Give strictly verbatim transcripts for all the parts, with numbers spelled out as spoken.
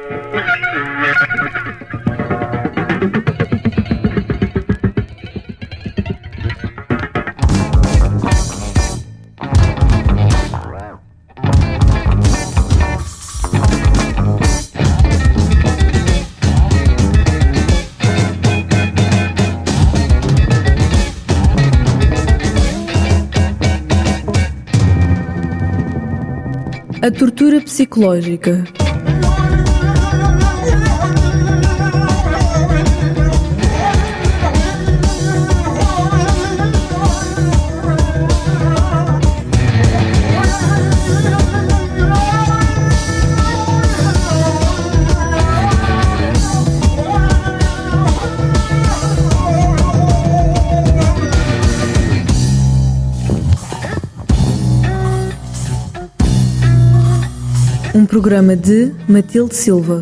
A tortura psicológica. Um programa de Matilde Silva.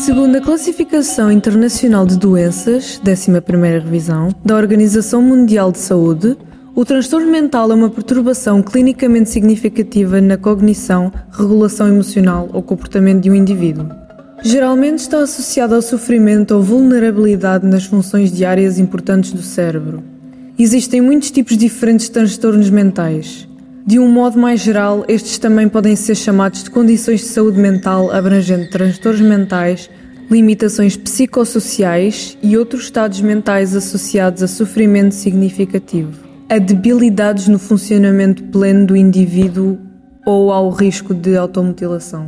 Segundo a Classificação Internacional de Doenças, décima primeira revisão, da Organização Mundial de Saúde, o transtorno mental é uma perturbação clinicamente significativa na cognição, regulação emocional ou comportamento de um indivíduo. Geralmente está associado ao sofrimento ou vulnerabilidade nas funções diárias importantes do cérebro. Existem muitos tipos diferentes de transtornos mentais. De um modo mais geral, estes também podem ser chamados de condições de saúde mental abrangendo transtornos mentais, limitações psicossociais e outros estados mentais associados a sofrimento significativo, a debilidades no funcionamento pleno do indivíduo ou ao risco de automutilação.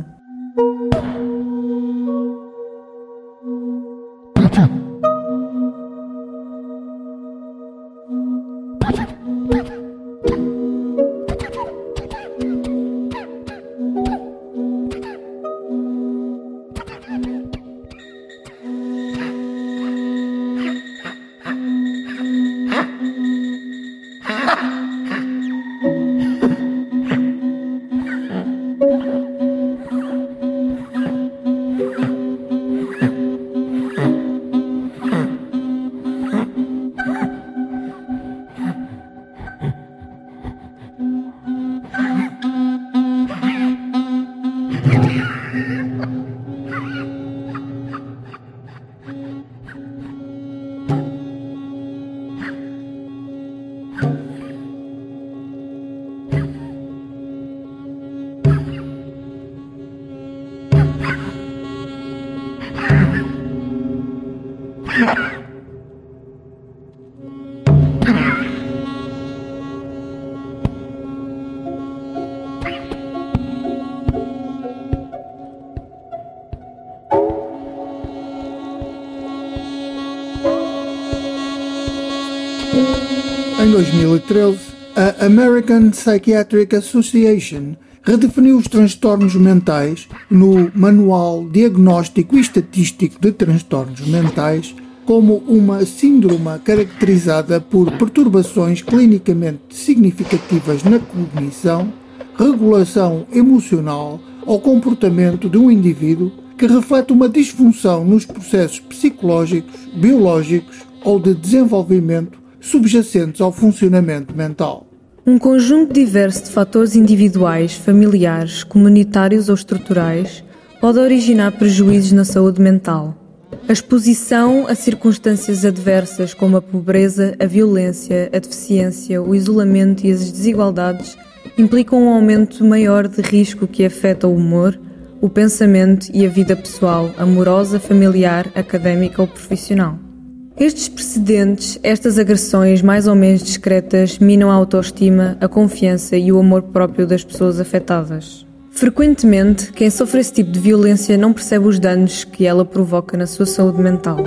Em dois mil e treze, a American Psychiatric Association redefiniu os transtornos mentais no Manual Diagnóstico e Estatístico de Transtornos Mentais como uma síndrome caracterizada por perturbações clinicamente significativas na cognição, regulação emocional ou comportamento de um indivíduo que reflete uma disfunção nos processos psicológicos, biológicos ou de desenvolvimento subjacentes ao funcionamento mental. Um conjunto diverso de fatores individuais, familiares, comunitários ou estruturais pode originar prejuízos na saúde mental. A exposição a circunstâncias adversas como a pobreza, a violência, a deficiência, o isolamento e as desigualdades implicam um aumento maior de risco que afeta o humor, o pensamento e a vida pessoal, amorosa, familiar, académica ou profissional. Estes precedentes, estas agressões mais ou menos discretas, minam a autoestima, a confiança e o amor próprio das pessoas afetadas. Frequentemente, quem sofre esse tipo de violência não percebe os danos que ela provoca na sua saúde mental.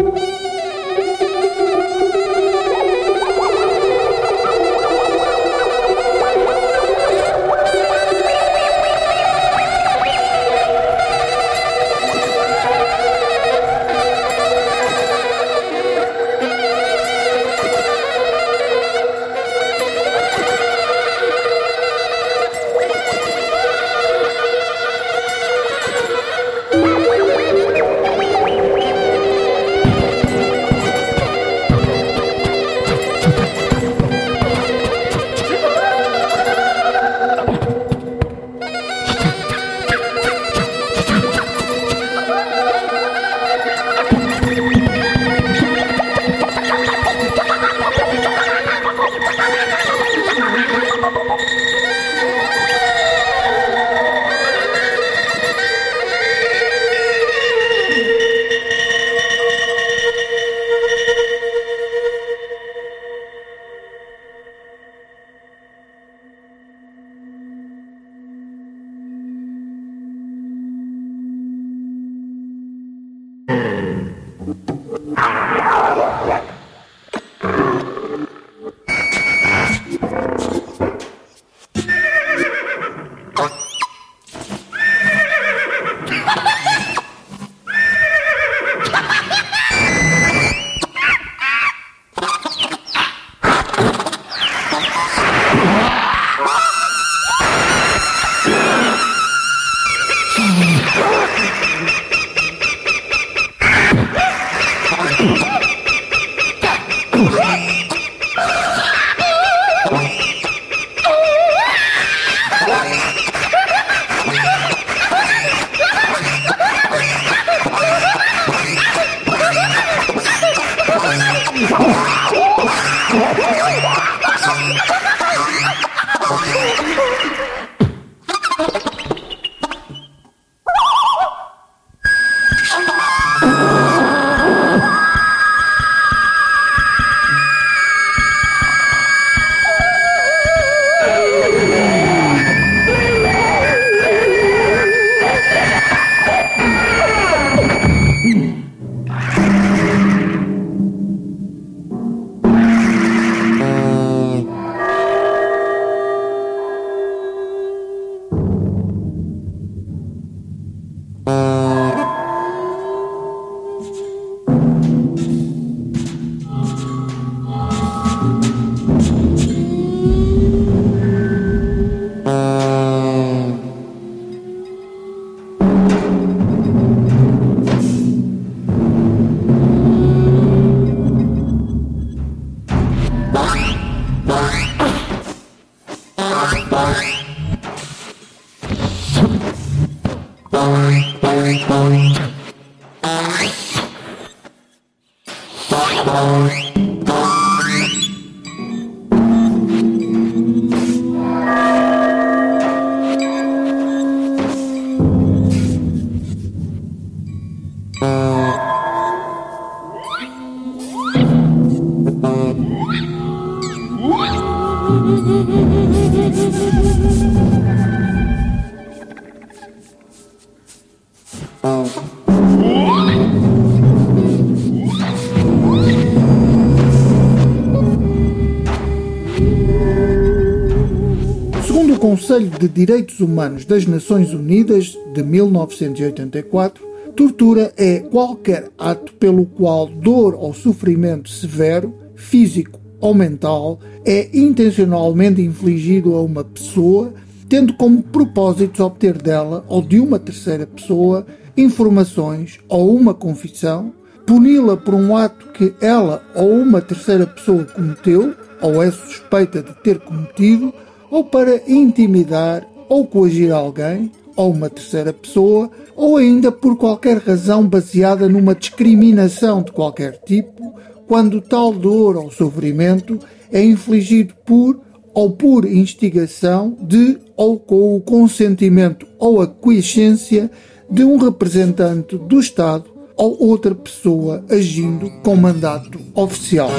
Segundo o Conselho de Direitos Humanos das Nações Unidas, de mil novecentos e oitenta e quatro, tortura é qualquer ato pelo qual dor ou sofrimento severo, físico ou mental, é intencionalmente infligido a uma pessoa, tendo como propósitos obter dela ou de uma terceira pessoa informações ou uma confissão, puni-la por um ato que ela ou uma terceira pessoa cometeu ou é suspeita de ter cometido, ou para intimidar ou coagir alguém ou uma terceira pessoa, ou ainda por qualquer razão baseada numa discriminação de qualquer tipo, quando tal dor ou sofrimento é infligido por ou por instigação de ou com o consentimento ou aquiescência de um representante do Estado ou outra pessoa agindo com mandato oficial.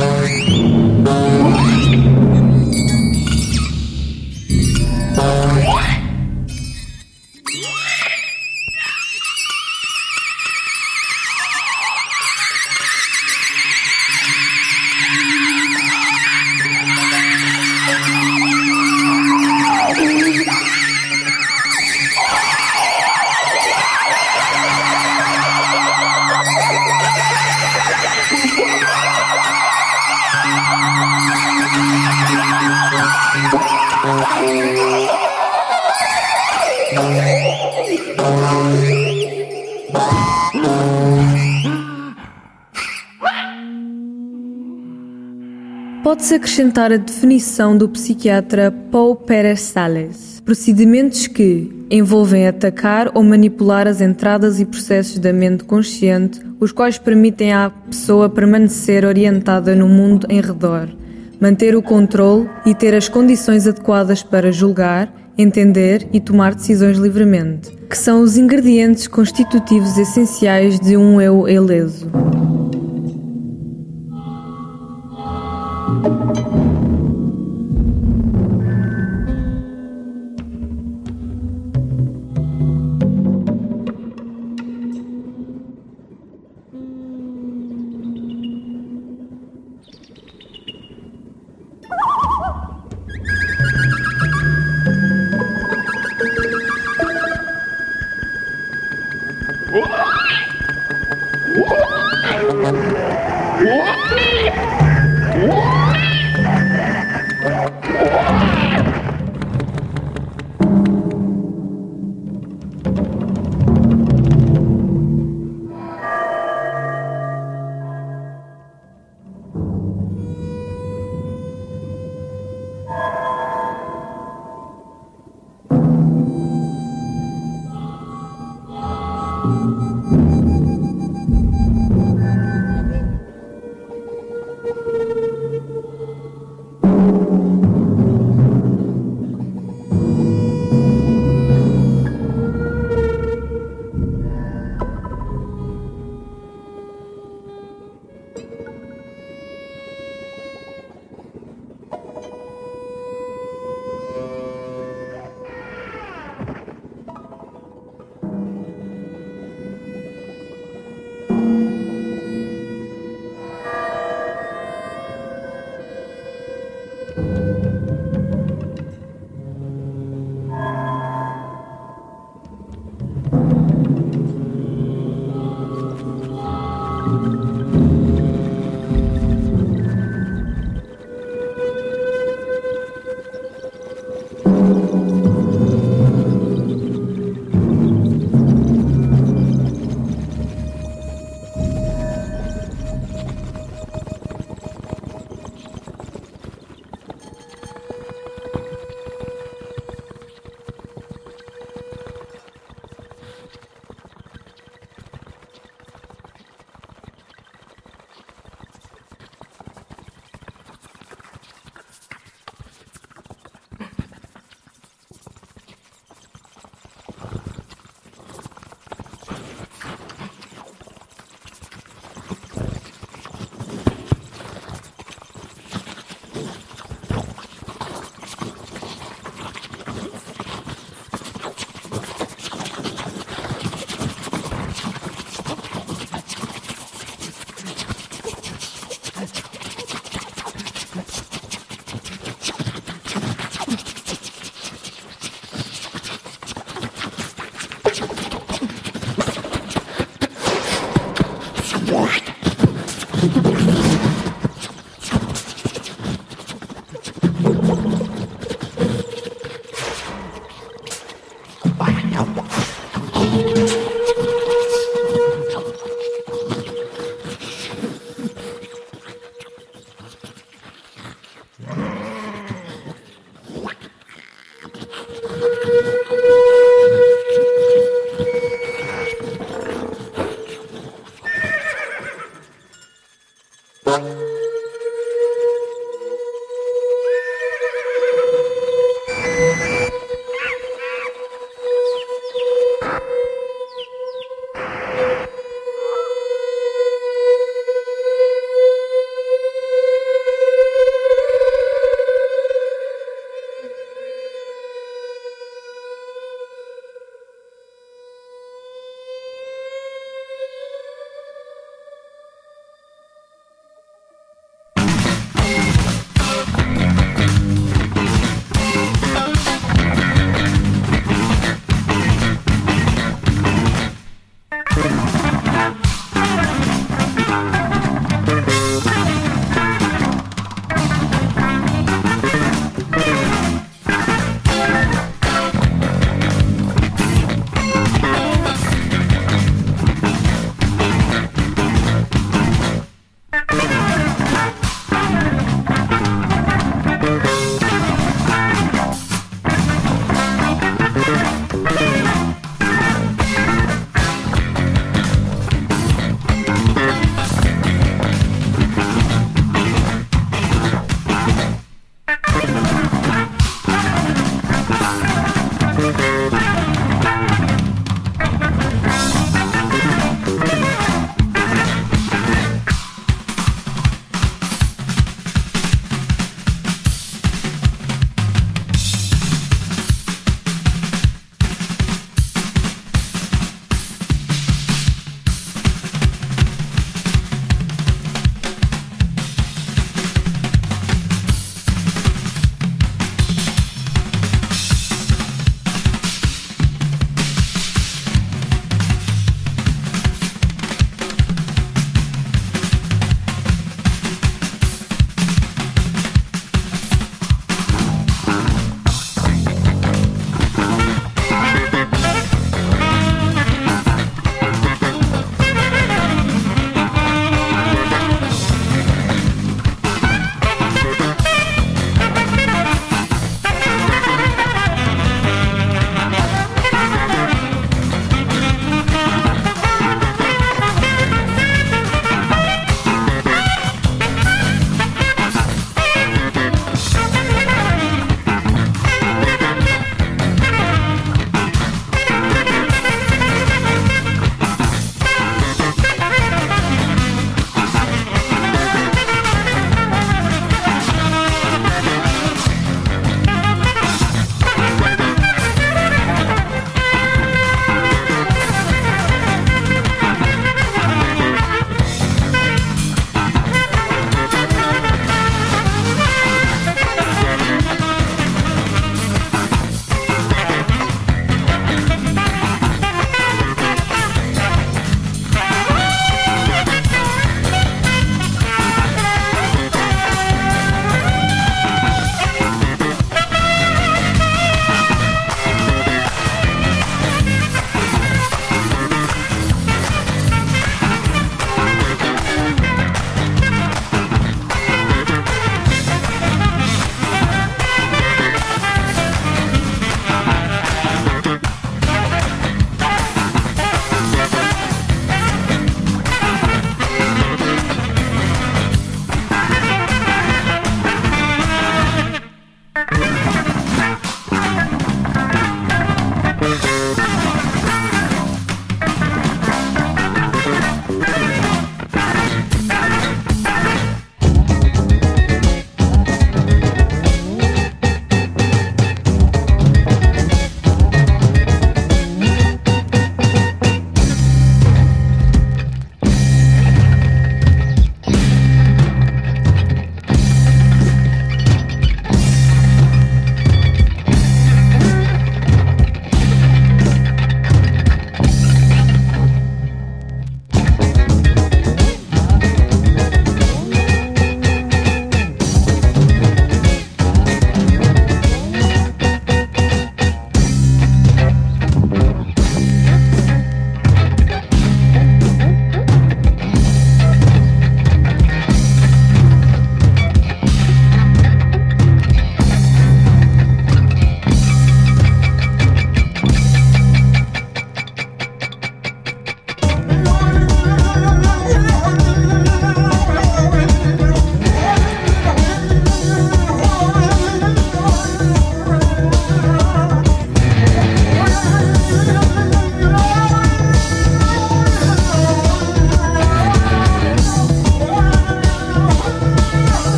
Pode-se acrescentar a definição do psiquiatra Paul Pérez Salles: procedimentos que envolvem atacar ou manipular as entradas e processos da mente consciente, os quais permitem à pessoa permanecer orientada no mundo em redor, manter o controle e ter as condições adequadas para julgar, entender e tomar decisões livremente, que são os ingredientes constitutivos essenciais de um eu ileso.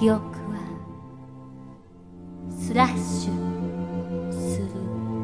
記憶はスラッシュする。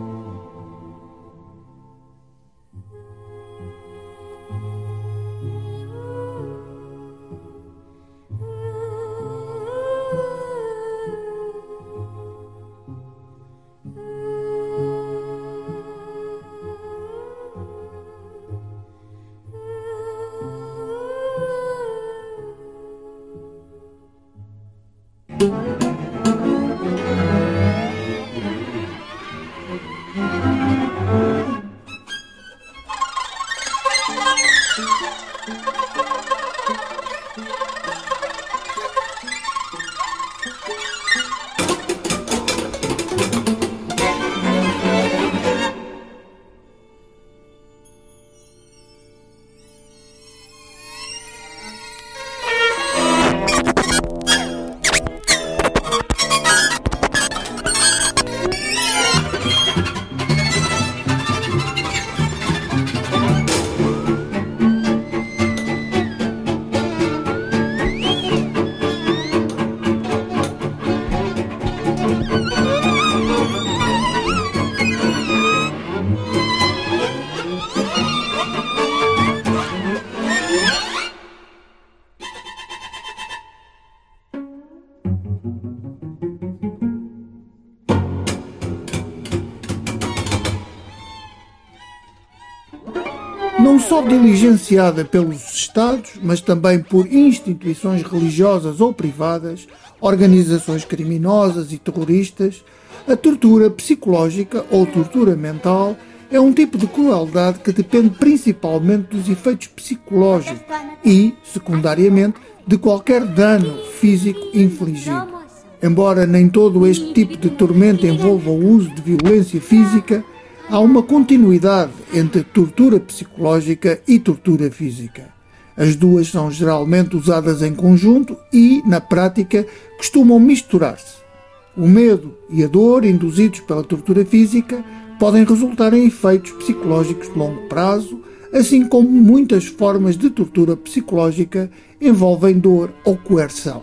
Não só diligenciada pelos Estados, mas também por instituições religiosas ou privadas, organizações criminosas e terroristas, a tortura psicológica ou tortura mental é um tipo de crueldade que depende principalmente dos efeitos psicológicos e, secundariamente, de qualquer dano físico infligido. Embora nem todo este tipo de tormento envolva o uso de violência física, há uma continuidade entre tortura psicológica e tortura física. As duas são geralmente usadas em conjunto e, na prática, costumam misturar-se. O medo e a dor induzidos pela tortura física podem resultar em efeitos psicológicos de longo prazo, assim como muitas formas de tortura psicológica envolvem dor ou coerção.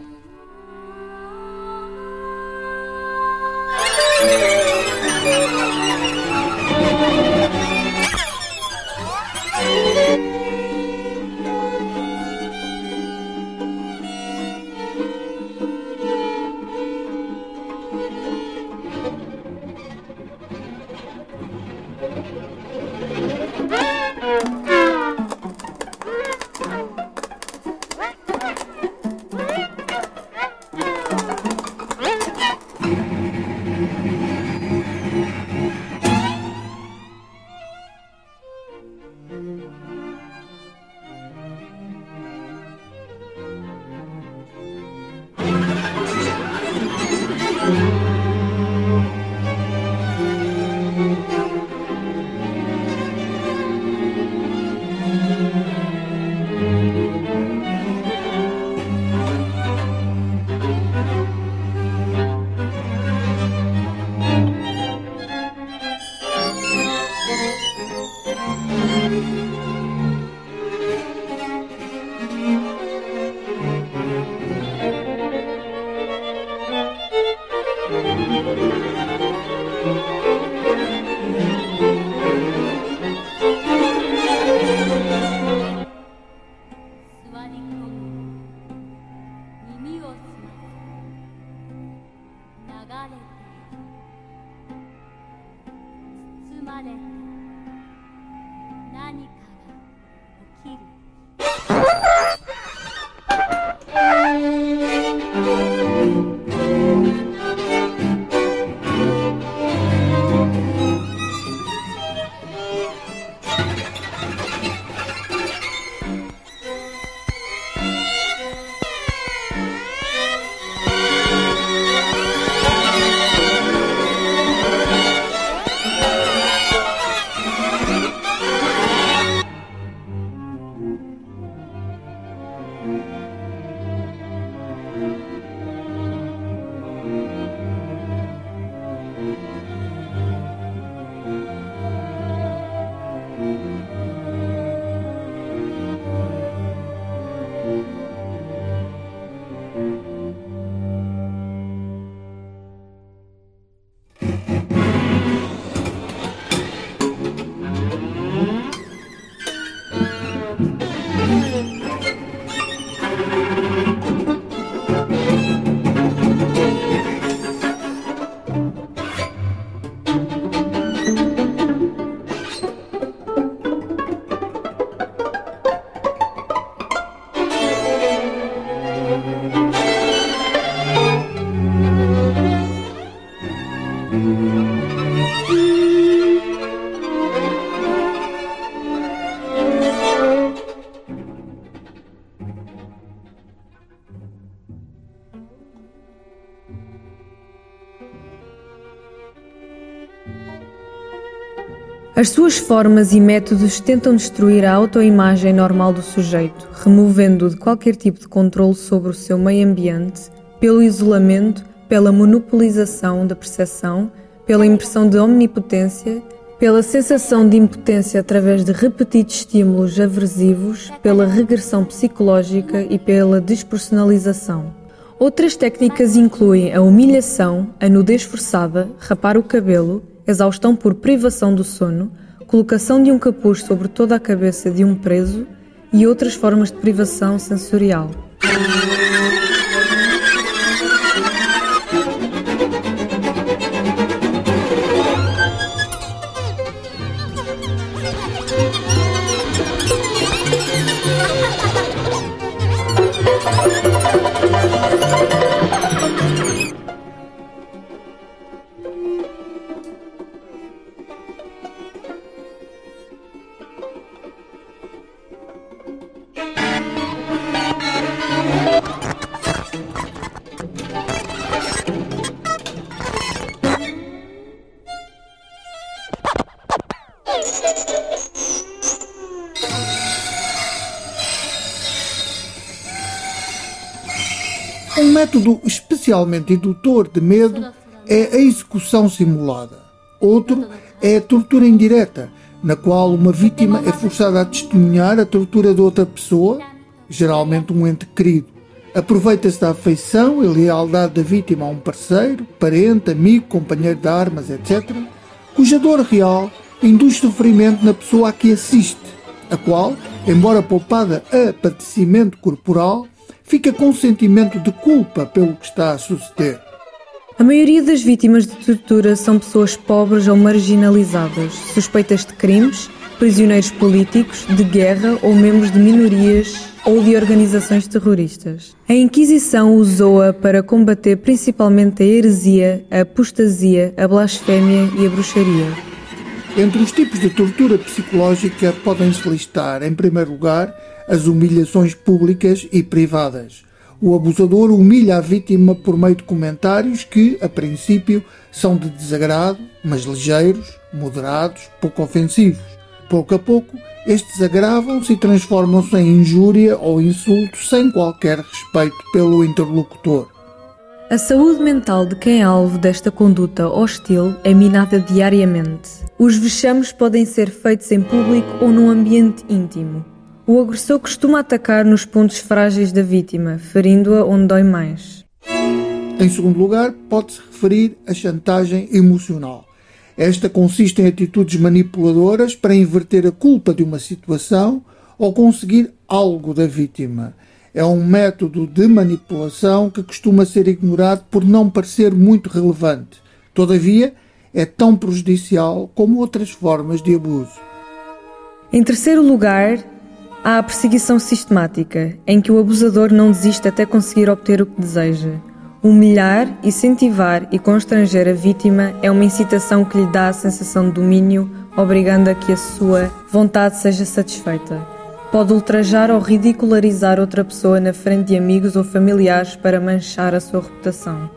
As suas formas e métodos tentam destruir a autoimagem normal do sujeito, removendo-o de qualquer tipo de controle sobre o seu meio ambiente, pelo isolamento, pela monopolização da percepção, pela impressão de omnipotência, pela sensação de impotência através de repetidos estímulos aversivos, pela regressão psicológica e pela despersonalização. Outras técnicas incluem a humilhação, a nudez forçada, rapar o cabelo, exaustão por privação do sono, colocação de um capuz sobre toda a cabeça de um preso e outras formas de privação sensorial. Um método especialmente indutor de medo é a execução simulada. Outro é a tortura indireta, na qual uma vítima é forçada a testemunhar a tortura de outra pessoa, geralmente um ente querido. Aproveita-se da afeição e lealdade da vítima a um parceiro, parente, amigo, companheiro de armas, etcétera, cuja dor real induz sofrimento na pessoa a que assiste, a qual, embora poupada a padecimento corporal, fica com um sentimento de culpa pelo que está a suceder. A maioria das vítimas de tortura são pessoas pobres ou marginalizadas, suspeitas de crimes, prisioneiros políticos, de guerra ou membros de minorias ou de organizações terroristas. A Inquisição usou-a para combater principalmente a heresia, a apostasia, a blasfémia e a bruxaria. Entre os tipos de tortura psicológica podem-se listar, em primeiro lugar, as humilhações públicas e privadas. O abusador humilha a vítima por meio de comentários que, a princípio, são de desagrado, mas ligeiros, moderados, pouco ofensivos. Pouco a pouco, estes agravam-se e transformam-se em injúria ou insulto sem qualquer respeito pelo interlocutor. A saúde mental de quem é alvo desta conduta hostil é minada diariamente. Os vexames podem ser feitos em público ou num ambiente íntimo. O agressor costuma atacar nos pontos frágeis da vítima, ferindo-a onde dói mais. Em segundo lugar, pode-se referir a chantagem emocional. Esta consiste em atitudes manipuladoras para inverter a culpa de uma situação ou conseguir algo da vítima. É um método de manipulação que costuma ser ignorado por não parecer muito relevante. Todavia, é tão prejudicial como outras formas de abuso. Em terceiro lugar, há a perseguição sistemática, em que o abusador não desiste até conseguir obter o que deseja. Humilhar, incentivar e constranger a vítima é uma incitação que lhe dá a sensação de domínio, obrigando a que a sua vontade seja satisfeita. Pode ultrajar ou ridicularizar outra pessoa na frente de amigos ou familiares para manchar a sua reputação.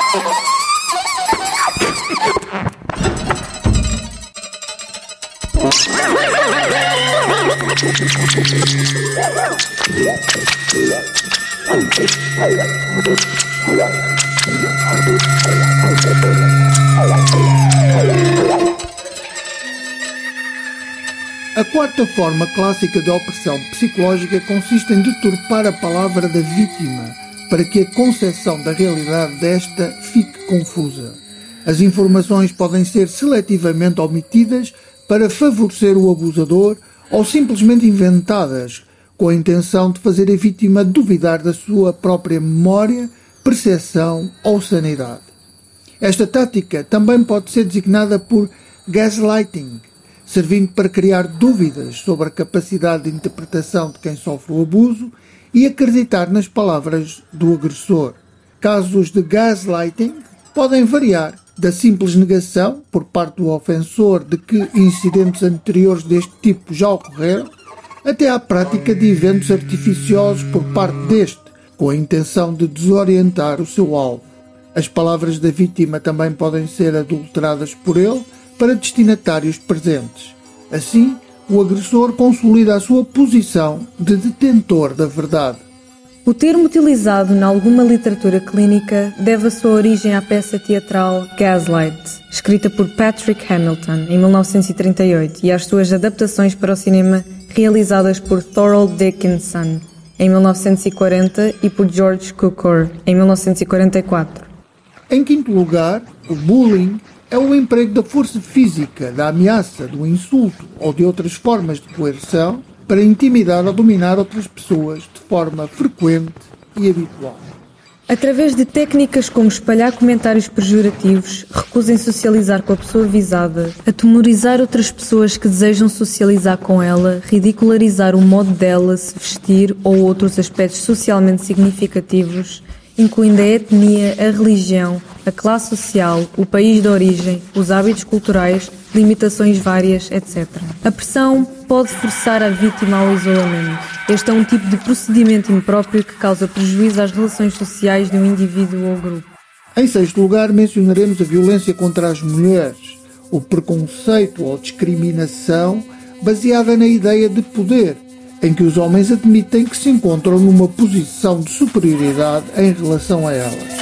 A quarta forma clássica de opressão psicológica consiste em deturpar a palavra da vítima para que a concepção da realidade desta fique confusa. As informações podem ser seletivamente omitidas para favorecer o abusador ou simplesmente inventadas com a intenção de fazer a vítima duvidar da sua própria memória, percepção ou sanidade. Esta tática também pode ser designada por gaslighting, servindo para criar dúvidas sobre a capacidade de interpretação de quem sofre o abuso e acreditar nas palavras do agressor. Casos de gaslighting podem variar da simples negação por parte do ofensor de que incidentes anteriores deste tipo já ocorreram, até à prática de eventos artificiosos por parte deste, com a intenção de desorientar o seu alvo. As palavras da vítima também podem ser adulteradas por ele para destinatários presentes. Assim, o agressor consolida a sua posição de detentor da verdade. O termo utilizado em alguma literatura clínica deve a sua origem à peça teatral Gaslight, escrita por Patrick Hamilton em mil novecentos e trinta e oito, e às suas adaptações para o cinema realizadas por Thorold Dickinson em mil novecentos e quarenta e por George Cukor em mil novecentos e quarenta e quatro. Em quinto lugar, o bullying é o emprego da força física, da ameaça, do insulto ou de outras formas de coerção para intimidar ou dominar outras pessoas de forma frequente e habitual. Através de técnicas como espalhar comentários pejorativos, recusem socializar com a pessoa visada, atemorizar outras pessoas que desejam socializar com ela, ridicularizar o modo dela se vestir ou outros aspectos socialmente significativos, incluindo a etnia, a religião, a classe social, o país de origem, os hábitos culturais, limitações várias, etcétera. A pressão pode forçar a vítima ao isolamento. Este é um tipo de procedimento impróprio que causa prejuízo às relações sociais de um indivíduo ou grupo. Em sexto lugar, mencionaremos a violência contra as mulheres, o preconceito ou discriminação baseada na ideia de poder, em que os homens admitem que se encontram numa posição de superioridade em relação a elas.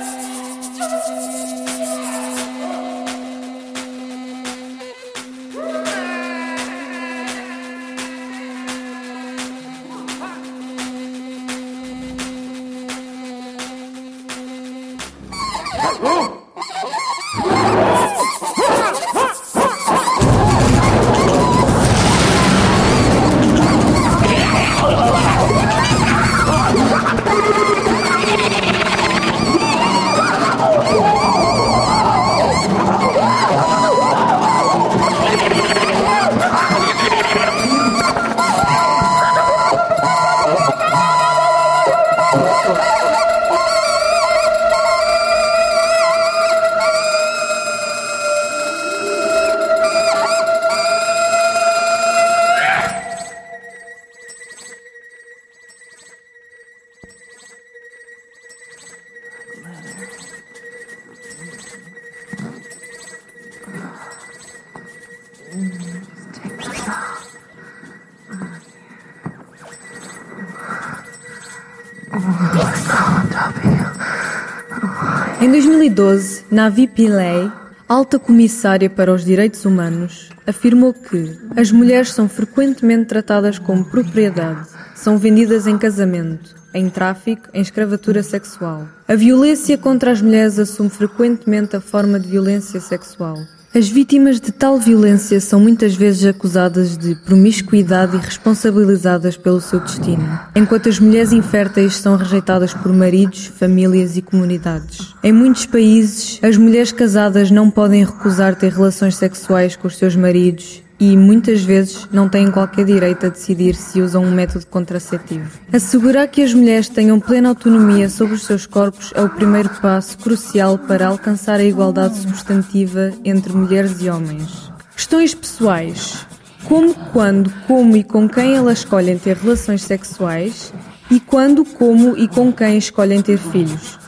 Em dois mil e doze, Navi Pillay, alta comissária para os direitos humanos, afirmou que as mulheres são frequentemente tratadas como propriedade, são vendidas em casamento, em tráfico, em escravatura sexual. A violência contra as mulheres assume frequentemente a forma de violência sexual. As vítimas de tal violência são muitas vezes acusadas de promiscuidade e responsabilizadas pelo seu destino, enquanto as mulheres inférteis são rejeitadas por maridos, famílias e comunidades. Em muitos países, as mulheres casadas não podem recusar ter relações sexuais com os seus maridos e, muitas vezes, não têm qualquer direito a decidir se usam um método contraceptivo. Assegurar que as mulheres tenham plena autonomia sobre os seus corpos é o primeiro passo crucial para alcançar a igualdade substantiva entre mulheres e homens. Questões pessoais. Como, quando, como e com quem elas escolhem ter relações sexuais e quando, como e com quem escolhem ter filhos.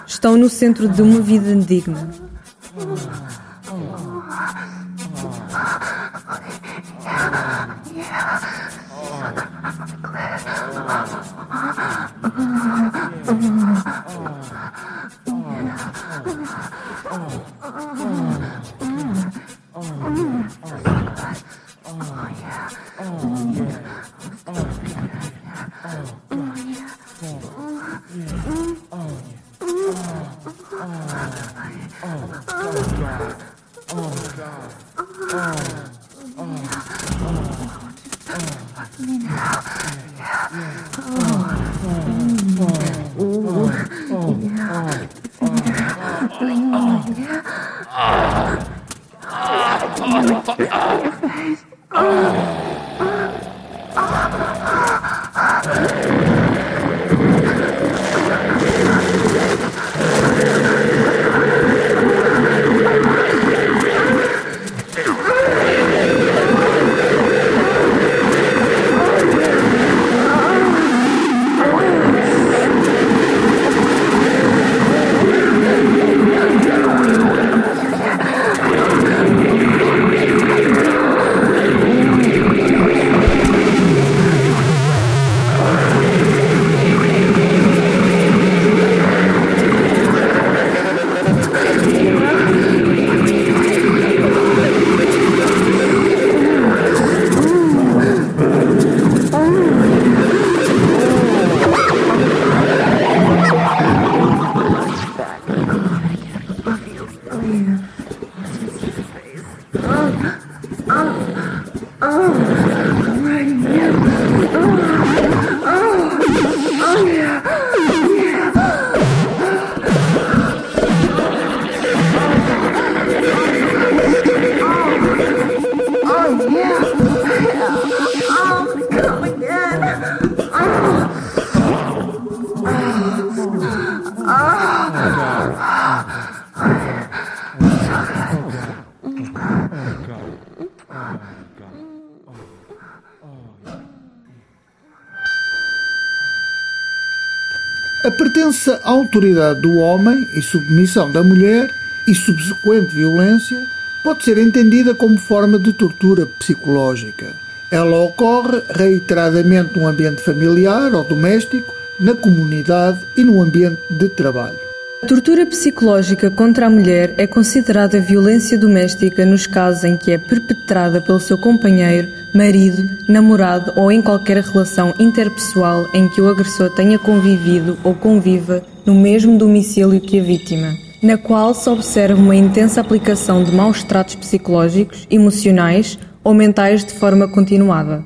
estão no centro de uma vida digna. A pertença à autoridade do homem e submissão da mulher e subsequente violência pode ser entendida como forma de tortura psicológica. Ela ocorre reiteradamente no ambiente familiar ou doméstico, na comunidade e no ambiente de trabalho. A tortura psicológica contra a mulher é considerada violência doméstica nos casos em que é perpetrada pelo seu companheiro, marido, namorado ou em qualquer relação interpessoal em que o agressor tenha convivido ou conviva no mesmo domicílio que a vítima, na qual se observa uma intensa aplicação de maus tratos psicológicos, emocionais ou mentais de forma continuada.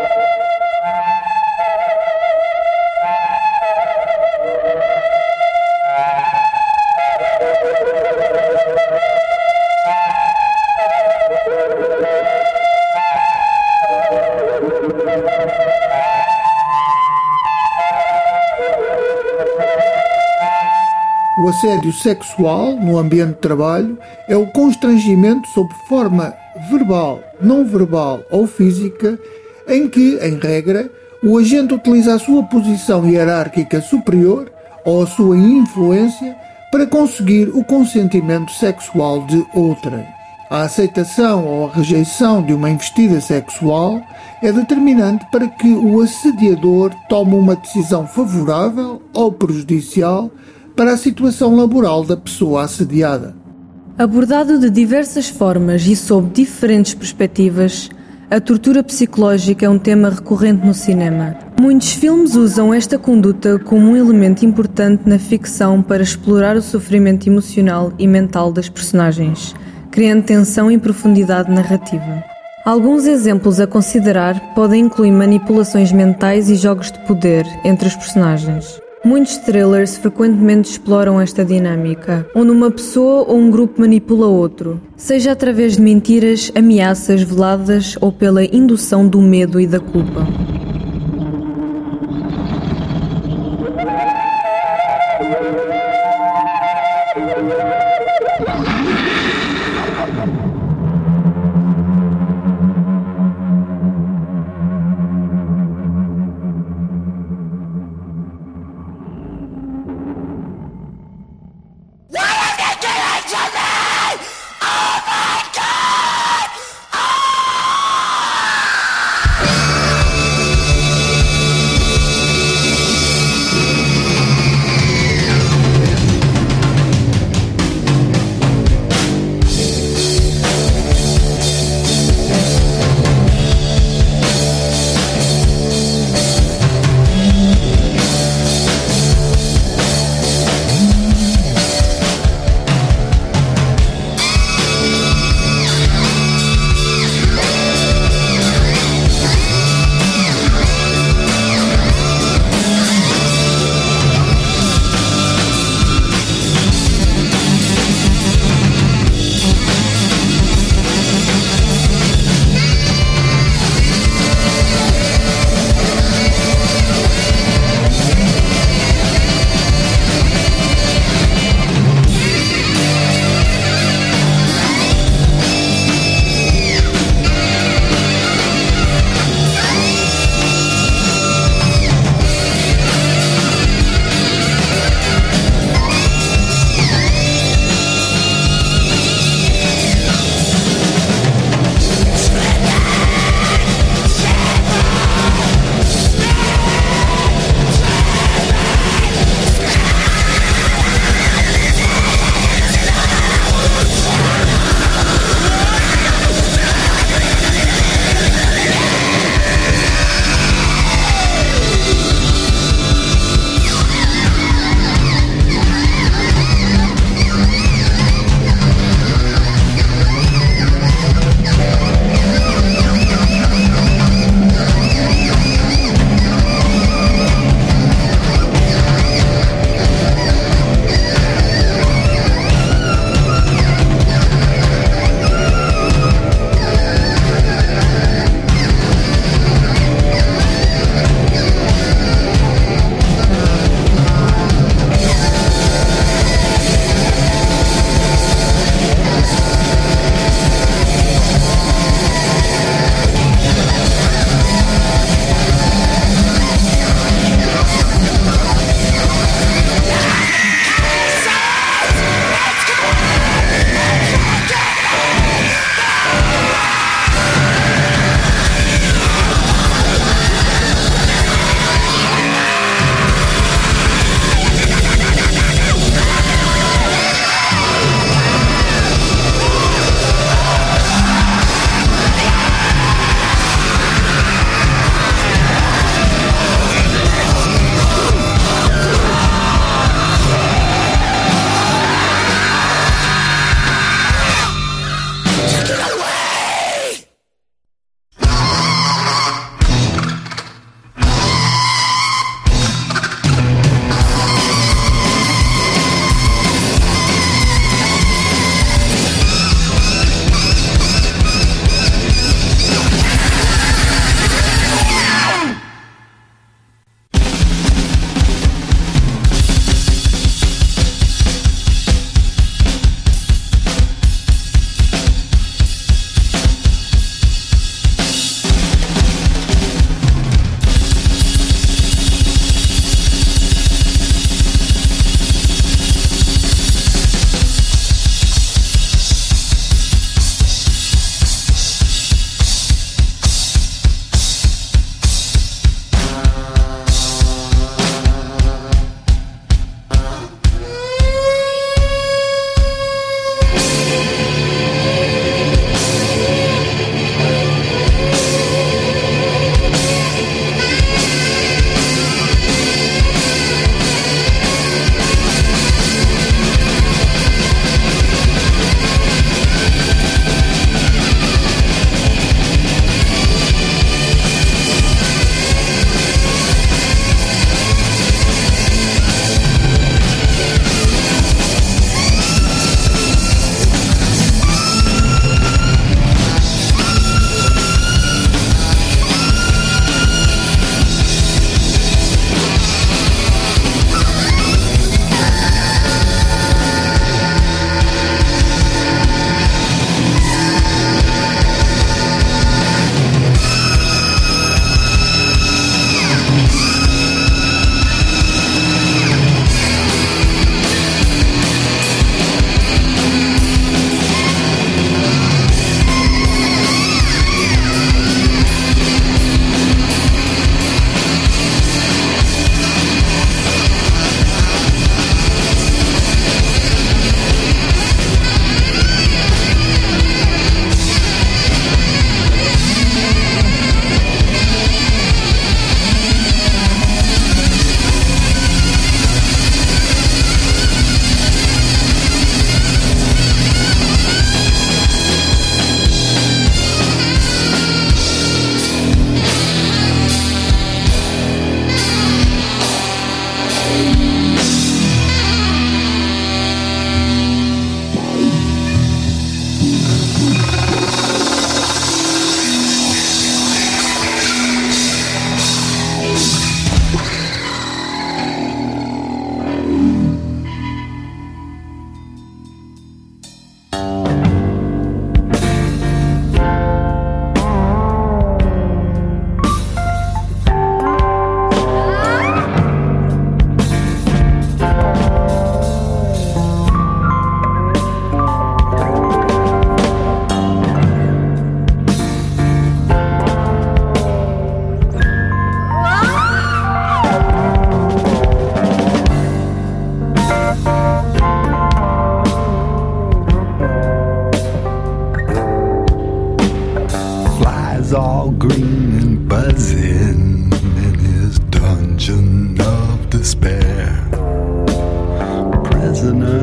O assédio sexual no ambiente de trabalho é o constrangimento sob forma verbal, não verbal ou física, em que, em regra, o agente utiliza a sua posição hierárquica superior ou a sua influência para conseguir o consentimento sexual de outrem. A aceitação ou a rejeição de uma investida sexual é determinante para que o assediador tome uma decisão favorável ou prejudicial para a situação laboral da pessoa assediada. Abordado de diversas formas e sob diferentes perspectivas, a tortura psicológica é um tema recorrente no cinema. Muitos filmes usam esta conduta como um elemento importante na ficção para explorar o sofrimento emocional e mental das personagens, criando tensão e profundidade narrativa. Alguns exemplos a considerar podem incluir manipulações mentais e jogos de poder entre os personagens. Muitos thrillers frequentemente exploram esta dinâmica, onde uma pessoa ou um grupo manipula outro, seja através de mentiras, ameaças veladas ou pela indução do medo e da culpa.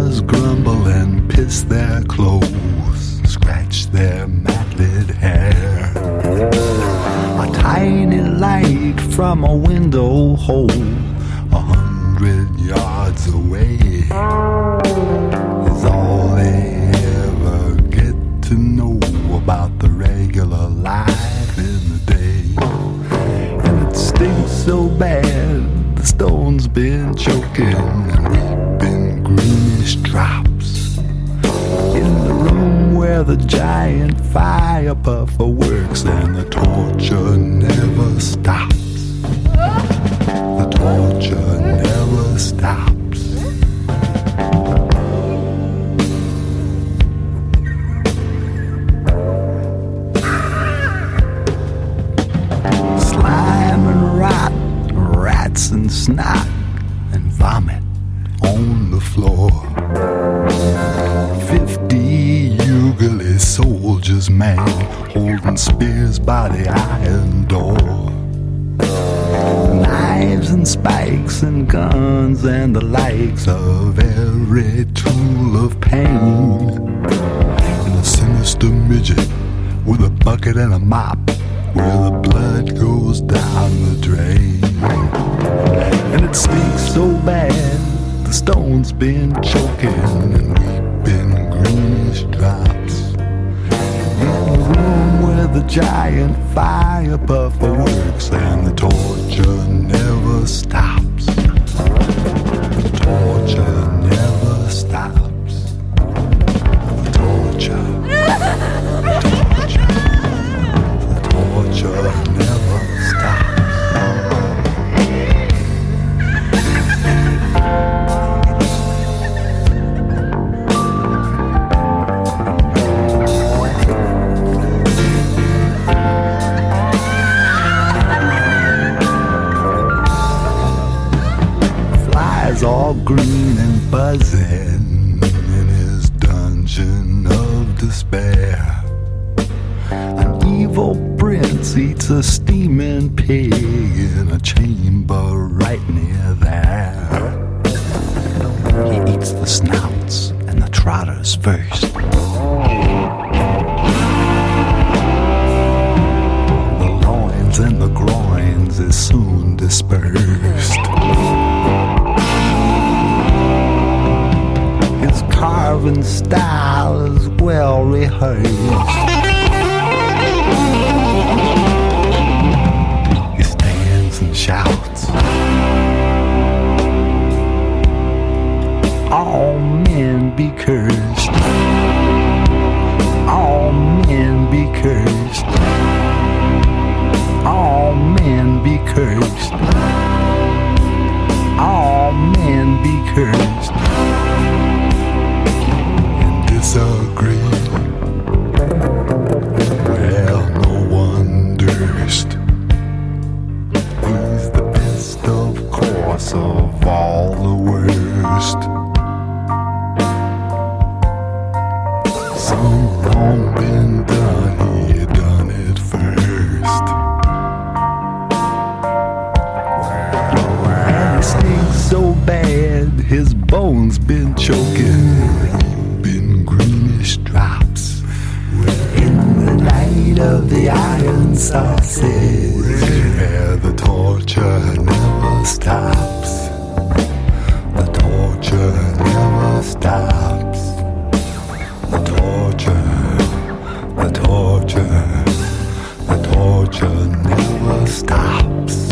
Cars grumble and piss their clothes, scratch their matted hair. A tiny light from a window hole a hundred yards away is all they ever get to know about the regular life in the day. And it stinks so bad, the stone's been choking and weeping greenish drops in the room where the giant fire puffer works and the torture never stops. The torture never stops. Slime and rot, rats and snot and vomit on the floor. Fifty Ugalese soldiers, man, holding spears by the iron door. Knives and spikes and guns and the likes of every tool of pain. And a sinister midget with a bucket and a mop where the blood goes down the drain. And it stinks so bad, the stone's been choking and weeping greenish drops in the room where the giant fire puffer works and the torture never stops. The torture never stops. The torture, the torture, the torture never stops. All green and buzzing in his dungeon of despair. An evil prince eats a steaming pig in a chamber right near there. He eats the snouts and the trotters first. The loins and the groins is soon dispersed. His carving style is well rehearsed. He stands and shouts, all men be cursed. All men be cursed. All men be cursed. All men be cursed. Disagree. Well, no one durst. He's the best, of course, of all the worst. Some wrong been done, he done it first. And it stinks so bad, his bones been choking. Greenish drops in the light of the iron sauces, where the torture never stops. The torture never stops. The torture, the torture, the torture never stops.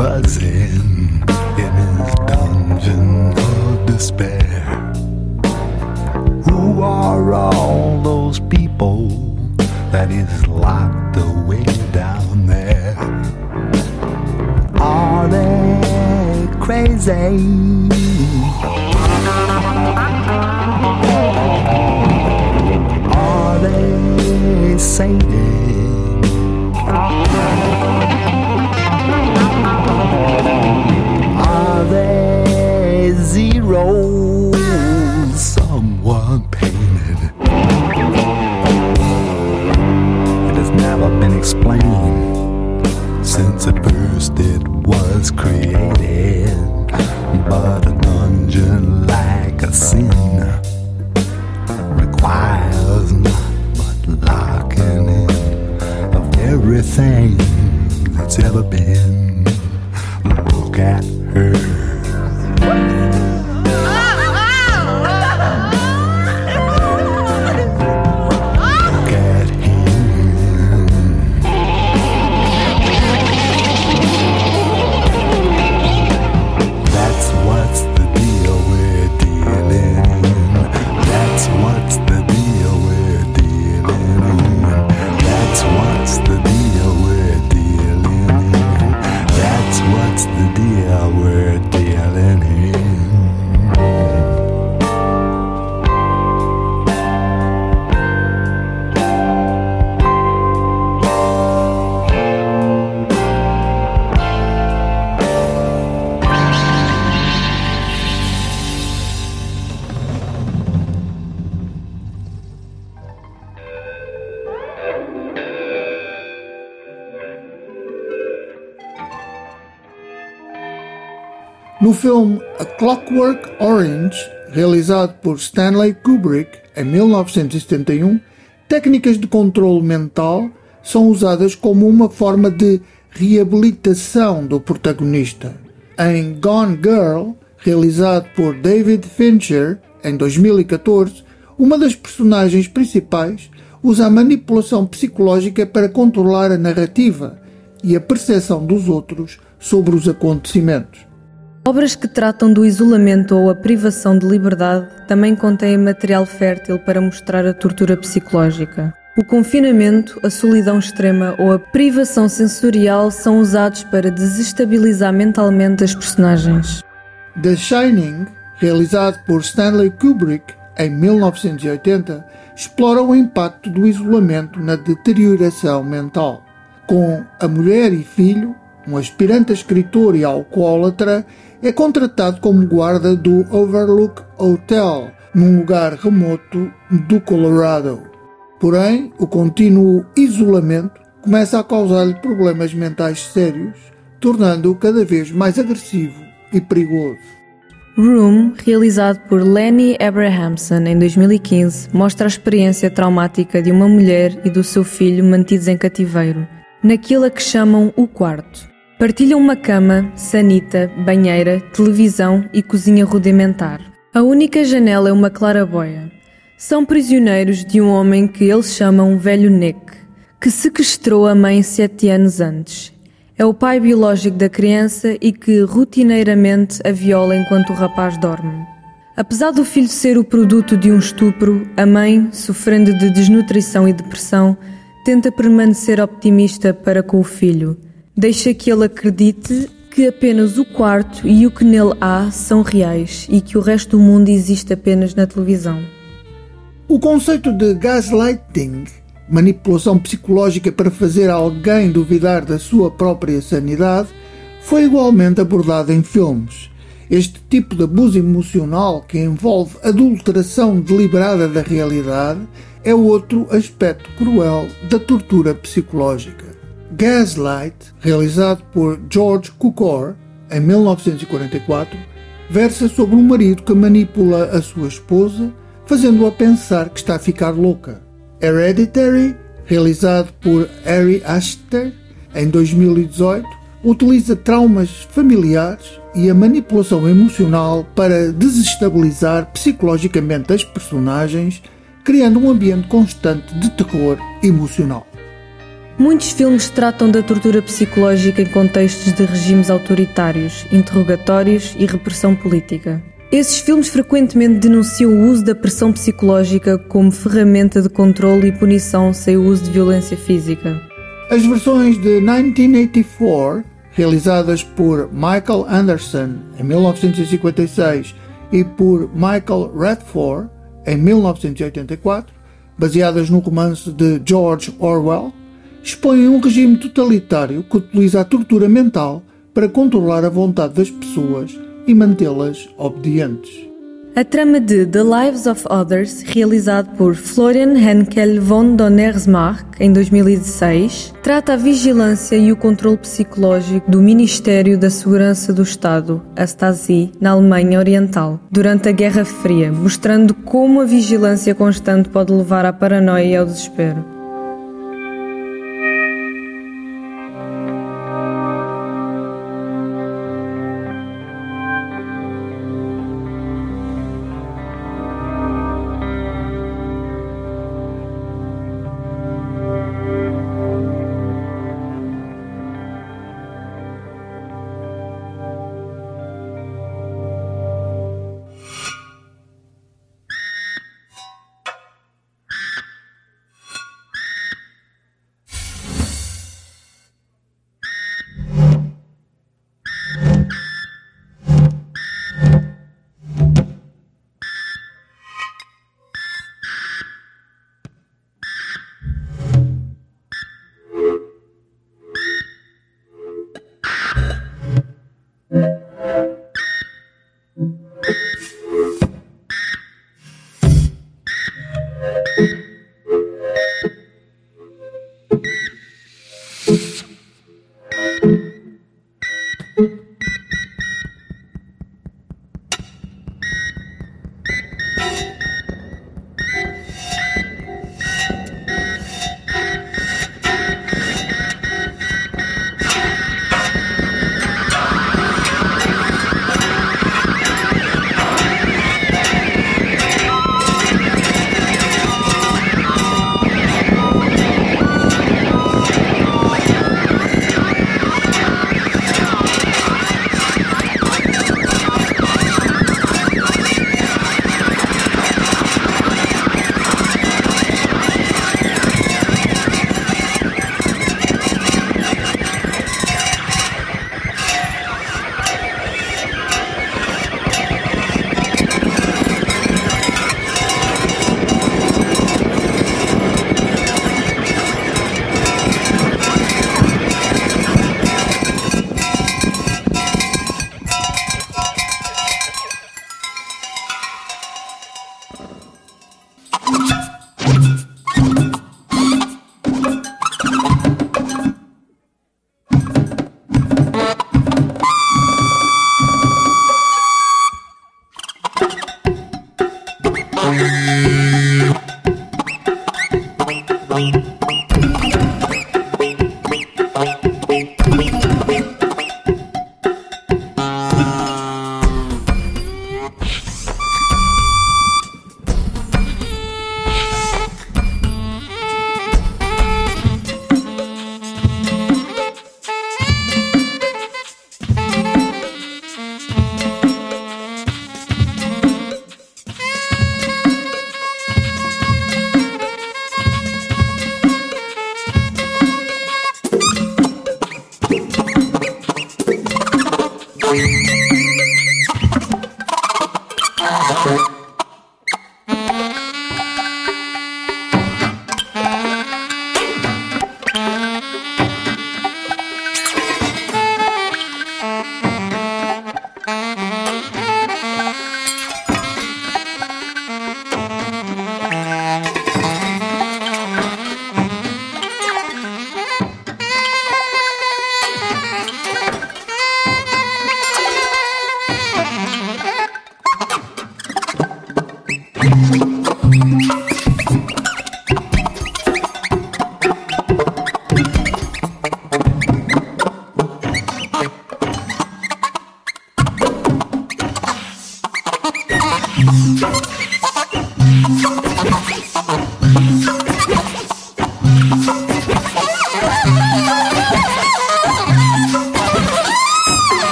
buzzing in his dungeon of despair. Who are all those people that is locked away down there? Are they crazy? Are they sane? Are they zero? Someone painted. It has never been explained since at first it was created. But a dungeon like a sin requires not but locking in of everything that's ever been. Look at her. Look at him. That's what's the deal we're dealing in. That's what's the deal we're dealing in. That's what's the deal we're dealing in. That's what's the deal we're dealing in. No filme A Clockwork Orange, realizado por Stanley Kubrick em mil novecentos e setenta e um, técnicas de controle mental são usadas como uma forma de reabilitação do protagonista. Em Gone Girl, realizado por David Fincher em dois mil e catorze, uma das personagens principais usa a manipulação psicológica para controlar a narrativa e a percepção dos outros sobre os acontecimentos. Obras que tratam do isolamento ou a privação de liberdade também contêm material fértil para mostrar a tortura psicológica. O confinamento, a solidão extrema ou a privação sensorial são usados para desestabilizar mentalmente as personagens. The Shining, realizado por Stanley Kubrick em mil novecentos e oitenta, explora o impacto do isolamento na deterioração mental. Com a mulher e filho, um aspirante a escritor e alcoólatra é contratado como guarda do Overlook Hotel, num lugar remoto do Colorado. Porém, o contínuo isolamento começa a causar-lhe problemas mentais sérios, tornando-o cada vez mais agressivo e perigoso. Room, realizado por Lenny Abrahamson em dois mil e quinze, mostra a experiência traumática de uma mulher e do seu filho mantidos em cativeiro, naquilo a que chamam o quarto. Partilham uma cama, sanita, banheira, televisão e cozinha rudimentar. A única janela é uma claraboia. São prisioneiros de um homem que eles chamam Velho Nick, que sequestrou a mãe sete anos antes. É o pai biológico da criança e que rotineiramente a viola enquanto o rapaz dorme. Apesar do filho ser o produto de um estupro, a mãe, sofrendo de desnutrição e depressão, tenta permanecer optimista para com o filho. Deixa que ele acredite que apenas o quarto e o que nele há são reais e que o resto do mundo existe apenas na televisão. O conceito de gaslighting, manipulação psicológica para fazer alguém duvidar da sua própria sanidade, foi igualmente abordado em filmes. Este tipo de abuso emocional, que envolve adulteração deliberada da realidade, é outro aspecto cruel da tortura psicológica. Gaslight, realizado por George Cukor em mil novecentos e quarenta e quatro, versa sobre um marido que manipula a sua esposa, fazendo-a pensar que está a ficar louca. Hereditary, realizado por Ari Aster em dois mil e dezoito, utiliza traumas familiares e a manipulação emocional para desestabilizar psicologicamente as personagens, criando um ambiente constante de terror emocional. Muitos filmes tratam da tortura psicológica em contextos de regimes autoritários, interrogatórios e repressão política. Esses filmes frequentemente denunciam o uso da pressão psicológica como ferramenta de controle e punição sem o uso de violência física. As versões de mil novecentos e oitenta e quatro, realizadas por Michael Anderson em mil novecentos e cinquenta e seis e por Michael Radford em mil novecentos e oitenta e quatro, baseadas no romance de George Orwell, expõem um regime totalitário que utiliza a tortura mental para controlar a vontade das pessoas e mantê-las obedientes. A trama de The Lives of Others, realizado por Florian Henkel von Donnersmarck em dois mil e dezesseis, trata a vigilância e o controle psicológico do Ministério da Segurança do Estado, a Stasi, na Alemanha Oriental, durante a Guerra Fria, mostrando como a vigilância constante pode levar à paranoia e ao desespero.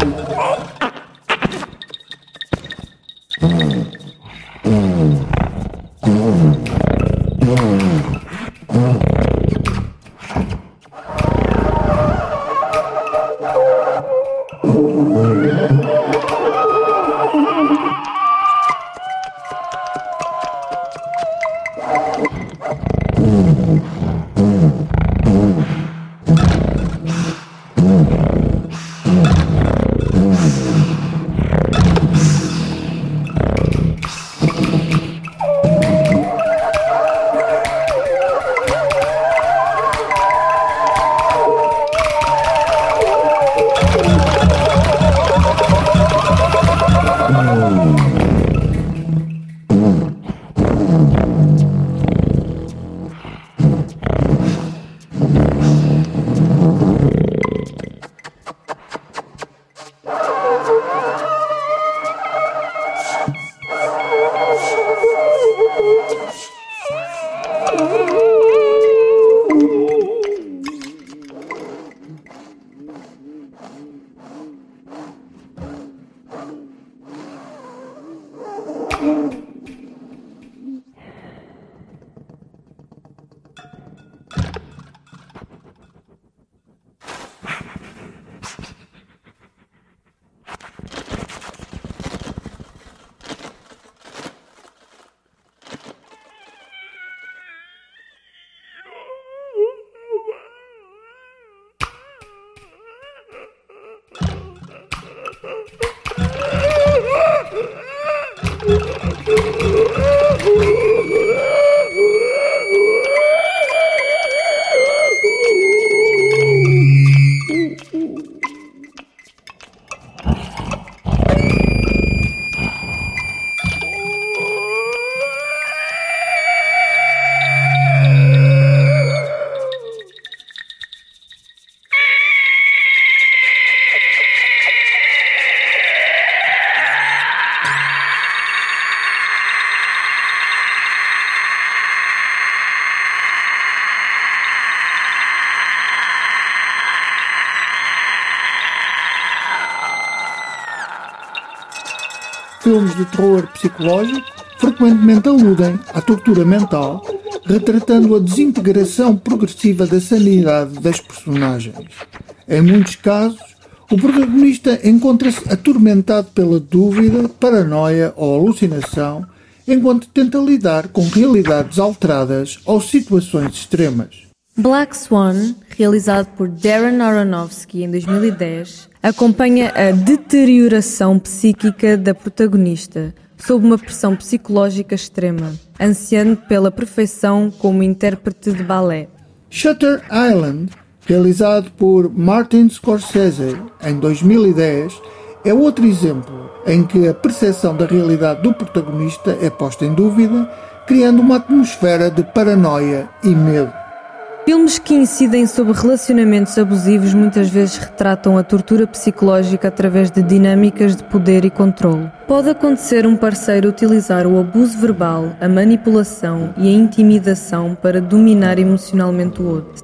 Filmes de terror psicológico frequentemente aludem à tortura mental, retratando a desintegração progressiva da sanidade das personagens. Em muitos casos, o protagonista encontra-se atormentado pela dúvida, paranoia ou alucinação, enquanto tenta lidar com realidades alteradas ou situações extremas. Black Swan, realizado por Darren Aronofsky em dois mil e dez, acompanha a deterioração psíquica da protagonista, sob uma pressão psicológica extrema, ansiando pela perfeição como intérprete de balé. Shutter Island, realizado por Martin Scorsese em dois mil e dez, é outro exemplo em que a percepção da realidade do protagonista é posta em dúvida, criando uma atmosfera de paranoia e medo. Filmes que incidem sobre relacionamentos abusivos muitas vezes retratam a tortura psicológica através de dinâmicas de poder e controle. Pode acontecer um parceiro utilizar o abuso verbal, a manipulação e a intimidação para dominar emocionalmente o outro.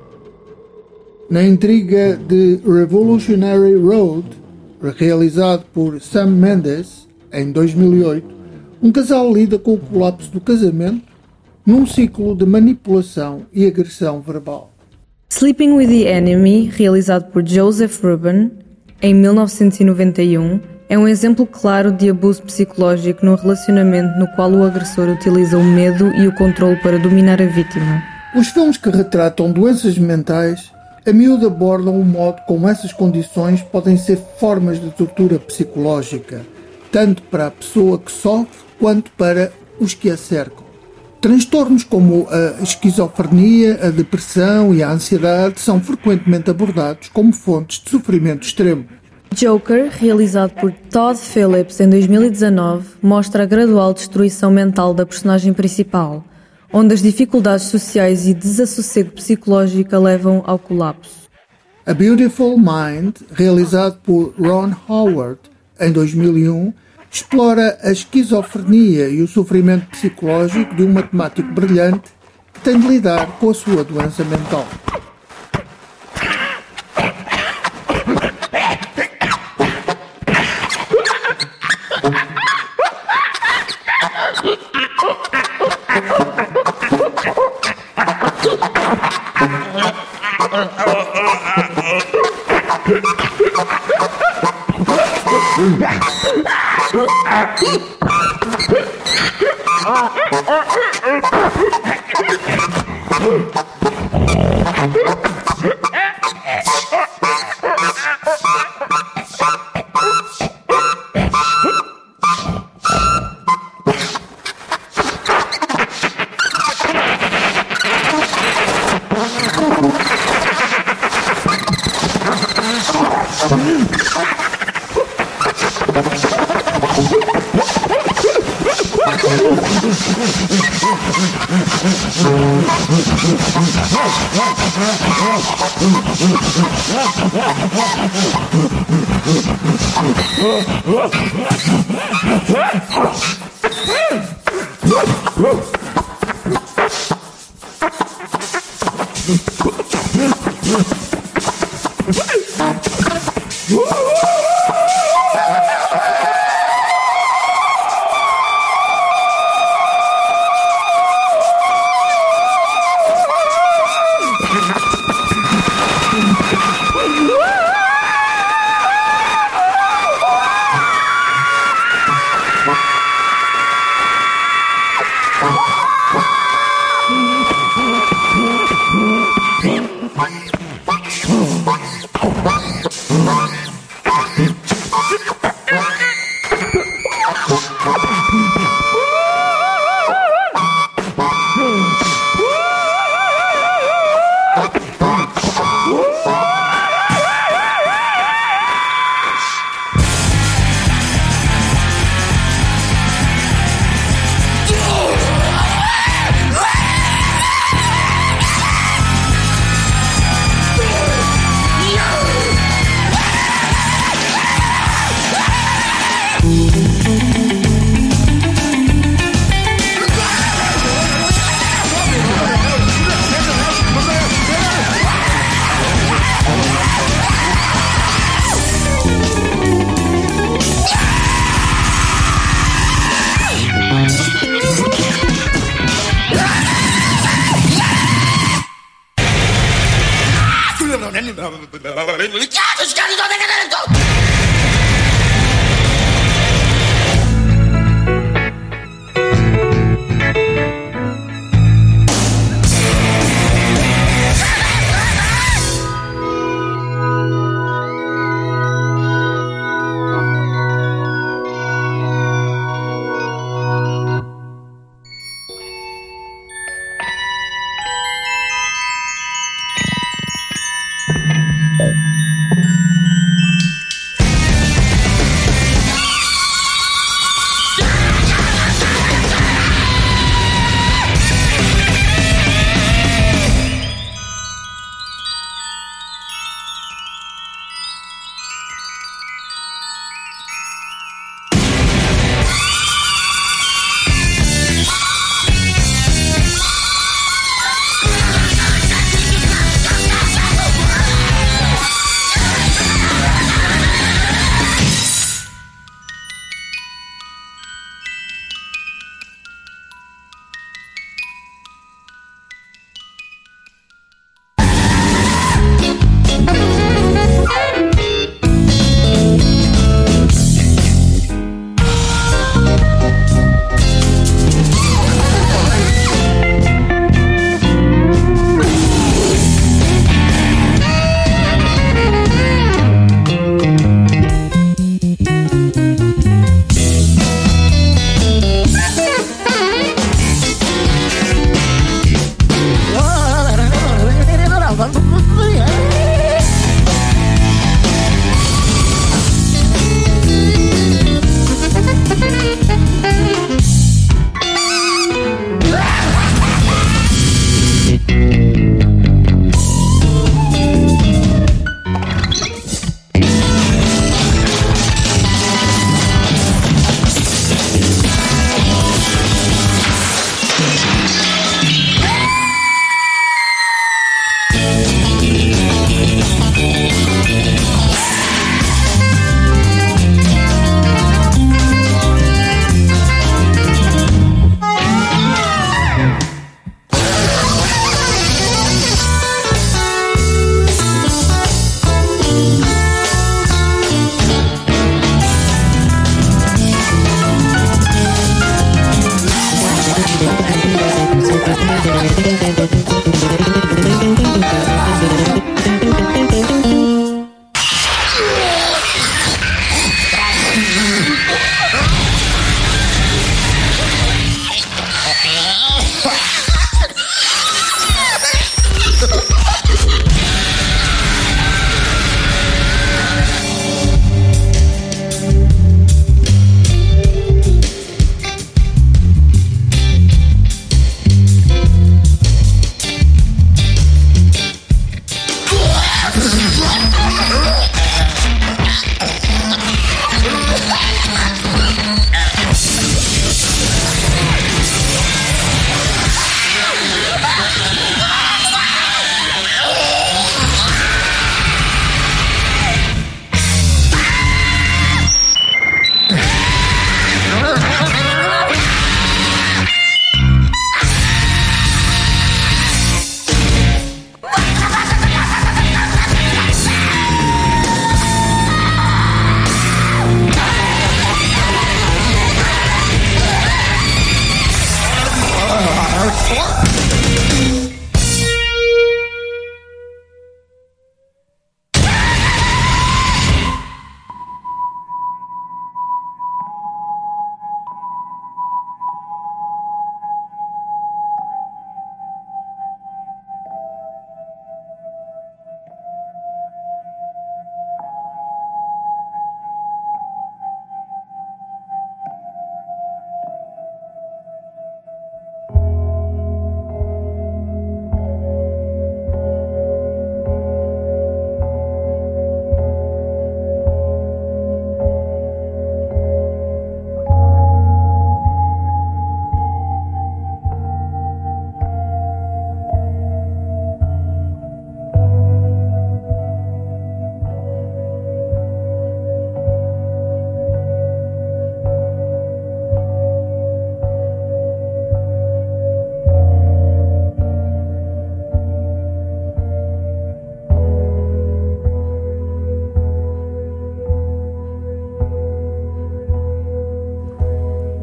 Na intriga de Revolutionary Road, realizado por Sam Mendes em dois mil e oito, um casal lida com o colapso do casamento num ciclo de manipulação e agressão verbal. Sleeping with the Enemy, realizado por Joseph Ruben em mil novecentos e noventa e um, é um exemplo claro de abuso psicológico num relacionamento no qual o agressor utiliza o medo e o controle para dominar a vítima. Os filmes que retratam doenças mentais a miúdo abordam o modo como essas condições podem ser formas de tortura psicológica, tanto para a pessoa que sofre quanto para os que a cercam. Transtornos como a esquizofrenia, a depressão e a ansiedade são frequentemente abordados como fontes de sofrimento extremo. Joker, realizado por Todd Phillips em dois mil e dezanove, mostra a gradual destruição mental da personagem principal, onde as dificuldades sociais e desassossego psicológico a levam ao colapso. A Beautiful Mind, realizado por Ron Howard em dois mil e um, explora a esquizofrenia e o sofrimento psicológico de um matemático brilhante que tem de lidar com a sua doença mental.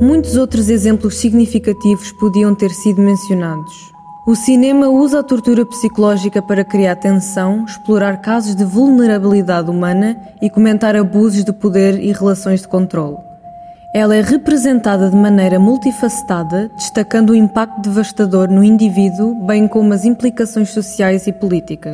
muitos outros exemplos significativos podiam ter sido mencionados. O cinema usa a tortura psicológica para criar tensão, explorar casos de vulnerabilidade humana e comentar abusos de poder e relações de controle. Ela é representada de maneira multifacetada, destacando o impacto devastador no indivíduo, bem como as implicações sociais e políticas.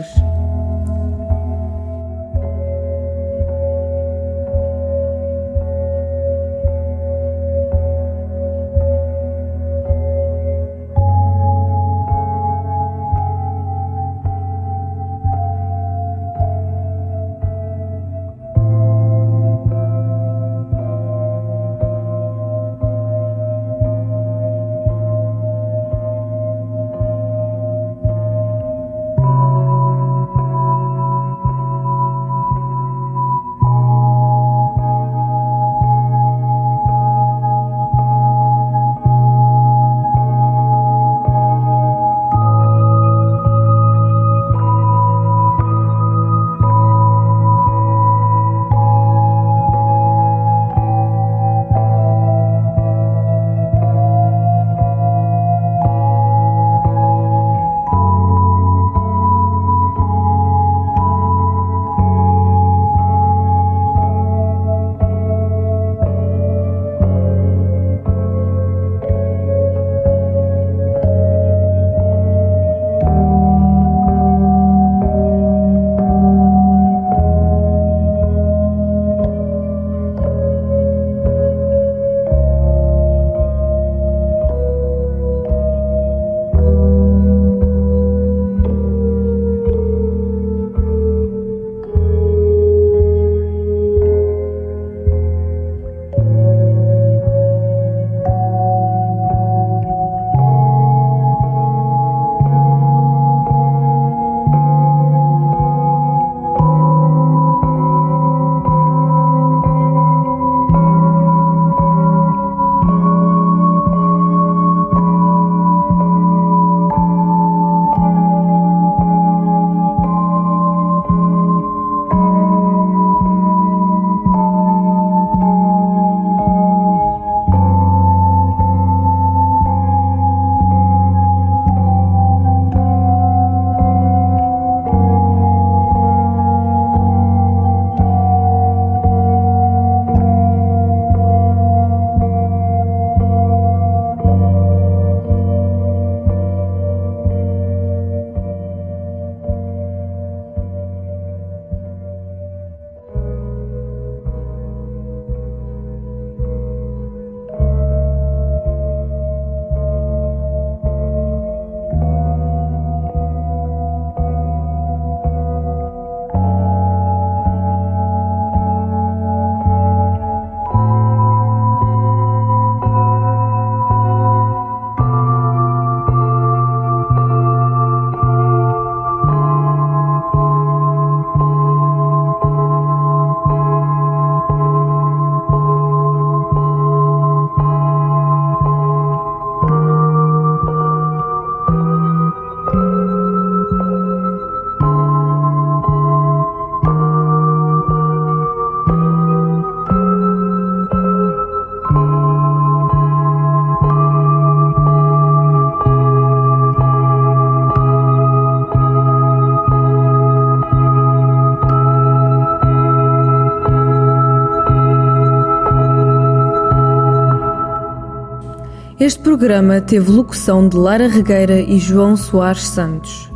Este programa teve locução de Lara Regueira e João Soares Santos.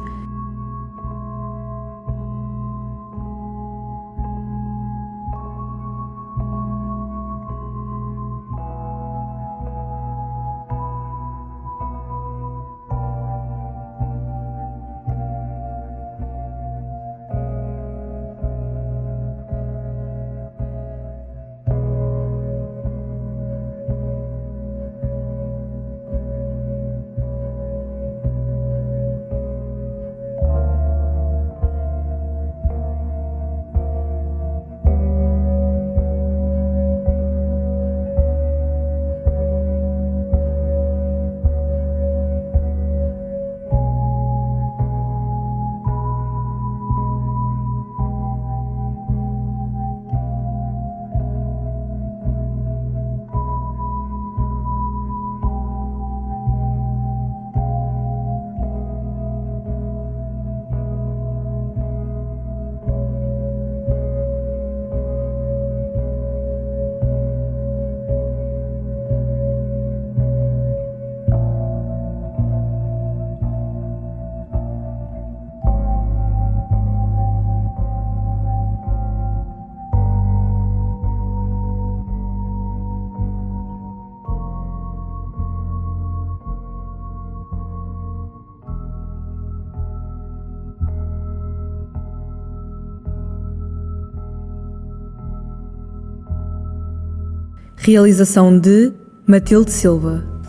Realização de Matilde Silva.